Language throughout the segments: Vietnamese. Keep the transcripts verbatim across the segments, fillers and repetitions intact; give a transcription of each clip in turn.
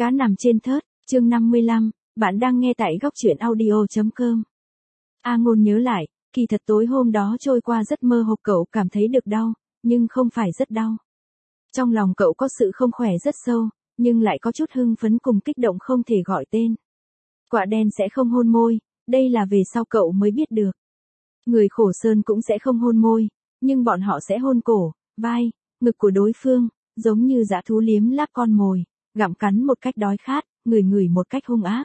Cá nằm trên thớt, chương năm mươi lăm, bạn đang nghe tại góc truyện audio chấm com. A Ngôn nhớ lại, kỳ thật tối hôm đó trôi qua rất mơ hồ, cậu cảm thấy được đau, nhưng không phải rất đau. Trong lòng cậu có sự không khỏe rất sâu, nhưng lại có chút hưng phấn cùng kích động không thể gọi tên. Quạ đen sẽ không hôn môi, đây là về sau cậu mới biết được. Người khổ sơn cũng sẽ không hôn môi, nhưng bọn họ sẽ hôn cổ, vai, ngực của đối phương, giống như dã thú liếm láp con mồi, gặm cắn một cách đói khát, ngửi ngửi một cách hung ác.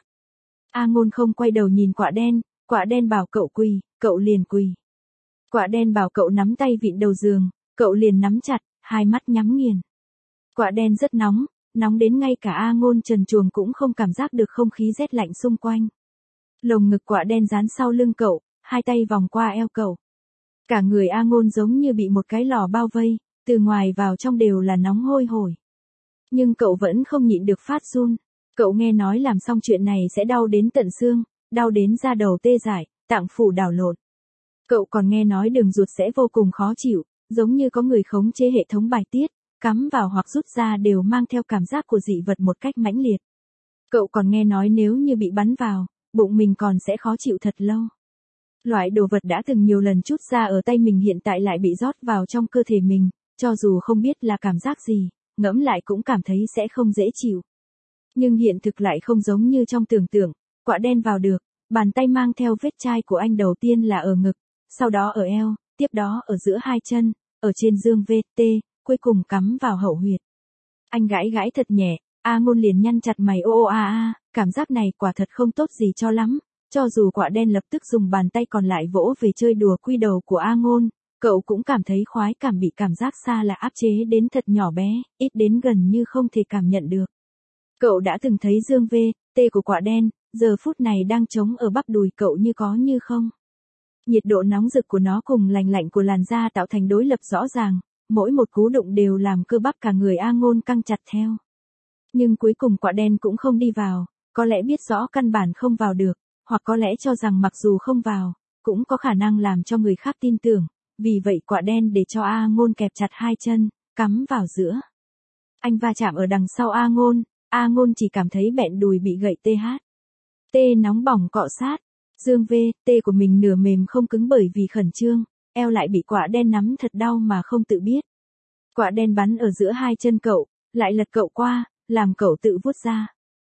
A Ngôn không quay đầu nhìn quạ đen, quạ đen bảo cậu quỳ, cậu liền quỳ. Quạ đen bảo cậu nắm tay vịn đầu giường, cậu liền nắm chặt, hai mắt nhắm nghiền. Quạ đen rất nóng, nóng đến ngay cả A Ngôn trần truồng cũng không cảm giác được không khí rét lạnh xung quanh. Lồng ngực quạ đen dán sau lưng cậu, hai tay vòng qua eo cậu. Cả người A Ngôn giống như bị một cái lò bao vây, từ ngoài vào trong đều là nóng hôi hổi. Nhưng cậu vẫn không nhịn được phát run. Cậu nghe nói làm xong chuyện này sẽ đau đến tận xương, đau đến da đầu tê dại, tạng phủ đảo lộn. Cậu còn nghe nói đường ruột sẽ vô cùng khó chịu, giống như có người khống chế hệ thống bài tiết, cắm vào hoặc rút ra đều mang theo cảm giác của dị vật một cách mãnh liệt. Cậu còn nghe nói nếu như bị bắn vào, bụng mình còn sẽ khó chịu thật lâu. Loại đồ vật đã từng nhiều lần trút ra ở tay mình hiện tại lại bị rót vào trong cơ thể mình, cho dù không biết là cảm giác gì, ngẫm lại cũng cảm thấy sẽ không dễ chịu. Nhưng hiện thực lại không giống như trong tưởng tượng, quạ đen vào được, bàn tay mang theo vết chai của anh đầu tiên là ở ngực, sau đó ở eo, tiếp đó ở giữa hai chân, ở trên dương vê tê, cuối cùng cắm vào hậu huyệt. Anh gãi gãi thật nhẹ, A Ngôn liền nhăn chặt mày ô ô a a, cảm giác này quả thật không tốt gì cho lắm, cho dù quạ đen lập tức dùng bàn tay còn lại vỗ về chơi đùa quy đầu của A Ngôn, cậu cũng cảm thấy khoái cảm, bị cảm giác xa lạ áp chế đến thật nhỏ bé, ít đến gần như không thể cảm nhận được. Cậu đã từng thấy dương vê tê của quạ đen, giờ phút này đang trống ở bắp đùi cậu như có như không. Nhiệt độ nóng rực của nó cùng lành lạnh của làn da tạo thành đối lập rõ ràng, mỗi một cú đụng đều làm cơ bắp cả người A Ngôn căng chặt theo. Nhưng cuối cùng quạ đen cũng không đi vào, có lẽ biết rõ căn bản không vào được, hoặc có lẽ cho rằng mặc dù không vào, cũng có khả năng làm cho người khác tin tưởng, vì vậy quạ đen để cho A Ngôn kẹp chặt hai chân, cắm vào giữa. Anh va chạm ở đằng sau A Ngôn, A Ngôn chỉ cảm thấy bẹn đùi bị gậy tê hát. Tê nóng bỏng cọ sát, dương vê tê của mình nửa mềm không cứng bởi vì khẩn trương, eo lại bị quạ đen nắm thật đau mà không tự biết. Quạ đen bắn ở giữa hai chân cậu, lại lật cậu qua, làm cậu tự vuốt ra.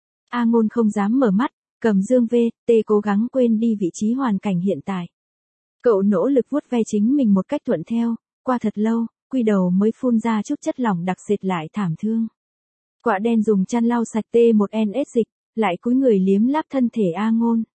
A Ngôn không dám mở mắt, cầm dương vê tê cố gắng quên đi vị trí hoàn cảnh hiện tại. Cậu nỗ lực vuốt ve chính mình một cách thuận theo, qua thật lâu, quy đầu mới phun ra chút chất lỏng đặc sệt lại thảm thương. Quạ đen dùng chăn lau sạch tê một en ét dịch, lại cúi người liếm láp thân thể A Ngôn.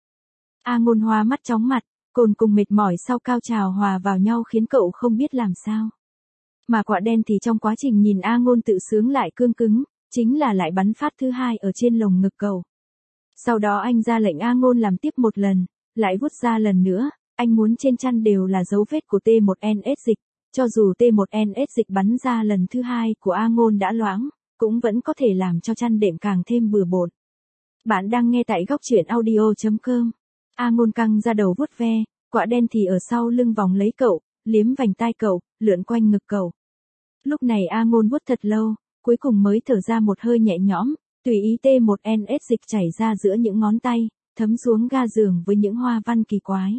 A Ngôn hoa mắt chóng mặt, cồn cùng mệt mỏi sau cao trào hòa vào nhau khiến cậu không biết làm sao. Mà quạ đen thì trong quá trình nhìn A Ngôn tự sướng lại cương cứng, chính là lại bắn phát thứ hai ở trên lồng ngực cậu. Sau đó anh ra lệnh A Ngôn làm tiếp một lần, lại vuốt ra lần nữa, anh muốn trên chăn đều là dấu vết của tê một en ét dịch, cho dù tê một en ét dịch bắn ra lần thứ hai của A Ngôn đã loãng, cũng vẫn có thể làm cho chăn đệm càng thêm bừa bộn. Bạn đang nghe tại góc truyện audio chấm com. A Ngôn căng ra đầu vuốt ve, quạ đen thì ở sau lưng vòng lấy cậu, liếm vành tai cậu, lượn quanh ngực cậu. Lúc này A Ngôn vuốt thật lâu, cuối cùng mới thở ra một hơi nhẹ nhõm, tùy ý tê một en ét dịch chảy ra giữa những ngón tay, thấm xuống ga giường với những hoa văn kỳ quái.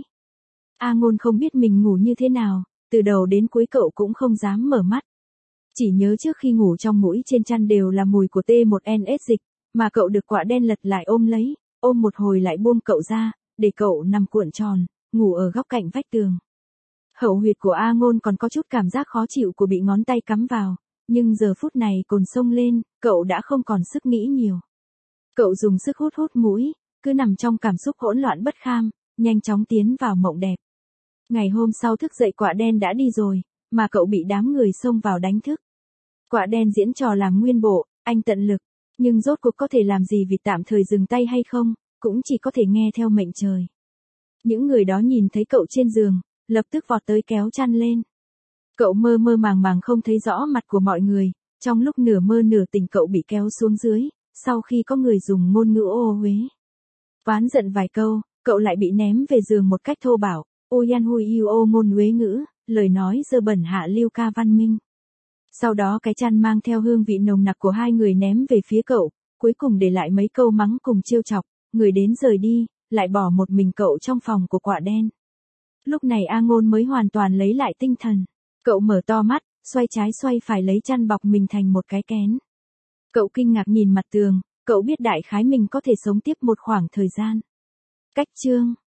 A Ngôn không biết mình ngủ như thế nào, từ đầu đến cuối cậu cũng không dám mở mắt. Chỉ nhớ trước khi ngủ trong mũi trên chăn đều là mùi của tê một en ét dịch, mà cậu được quạ đen lật lại ôm lấy, ôm một hồi lại buông cậu ra, để cậu nằm cuộn tròn, ngủ ở góc cạnh vách tường. Hậu huyệt của A Ngôn còn có chút cảm giác khó chịu của bị ngón tay cắm vào, nhưng giờ phút này cồn sông lên, cậu đã không còn sức nghĩ nhiều. Cậu dùng sức hút hút mũi, cứ nằm trong cảm xúc hỗn loạn bất kham, nhanh chóng tiến vào mộng đẹp. Ngày hôm sau thức dậy quạ đen đã đi rồi, mà cậu bị đám người xông vào đánh thức. Quạ đen diễn trò làm nguyên bộ, anh tận lực, nhưng rốt cuộc có thể làm gì vì tạm thời dừng tay hay không, cũng chỉ có thể nghe theo mệnh trời. Những người đó nhìn thấy cậu trên giường, lập tức vọt tới kéo chăn lên. Cậu mơ mơ màng màng không thấy rõ mặt của mọi người, trong lúc nửa mơ nửa tỉnh cậu bị kéo xuống dưới, sau khi có người dùng ngôn ngữ ô uế. Oán giận vài câu, cậu lại bị ném về giường một cách thô bạo, Oyan Hui Yêu ô ngôn uế ngữ, lời nói dơ bẩn hạ lưu ca văn minh. Sau đó cái chăn mang theo hương vị nồng nặc của hai người ném về phía cậu, cuối cùng để lại mấy câu mắng cùng trêu chọc, người đến rời đi, lại bỏ một mình cậu trong phòng của quạ đen. Lúc này A Ngôn mới hoàn toàn lấy lại tinh thần. Cậu mở to mắt, xoay trái xoay phải lấy chăn bọc mình thành một cái kén. Cậu kinh ngạc nhìn mặt tường, cậu biết đại khái mình có thể sống tiếp một khoảng thời gian. Cách chương